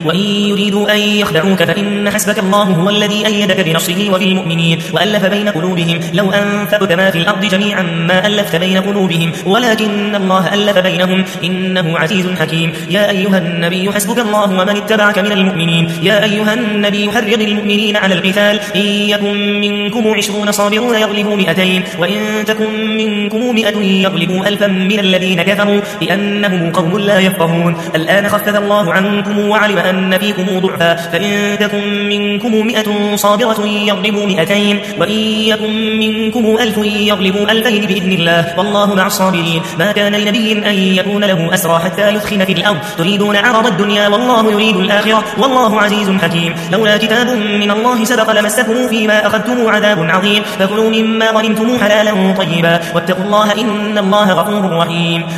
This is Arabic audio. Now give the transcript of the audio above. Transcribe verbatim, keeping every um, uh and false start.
وإن يريدوا أن يخدعوك فإن حسبك الله هو الذي أيدك بنصره وبالمؤمنين وألف بين قلوبهم لو أنفقت ما في الأرض جميعا ما ألفت بين قلوبهم ولكن الله ألف بينهم إنه عزيز حكيم. يا أيها النبي حسبك الله ومن اتبعك من المؤمنين. يا أيها النبي حرض المؤمنين على القتال إن يكن منكم عشرون صابرون يغلبوا مئتين وإن تكن منكم مئة يغلبوا ألفا من الذين كفروا بأنهم قوم لا يفقهون. الآن خفف الله عنكم وعلم أن فيكم ضعفا فإن تكن منكم مئة صابرة يغلبوا مئتين وإن يكن منكم ألف يغلبوا ألفين بإذن الله والله مع الصابرين. ما كان لنبي أن يكون له أسرى حتى يثخن في الأرض تريدون عرض الدنيا والله يريد الآخرة والله عزيز حكيم. لولا كتاب من الله سبق لمسكم فيما أخذتم عذاب عظيم فكلوا مما غنمتم حلالا طيبا واتقوا الله إن الله غفور رحيم.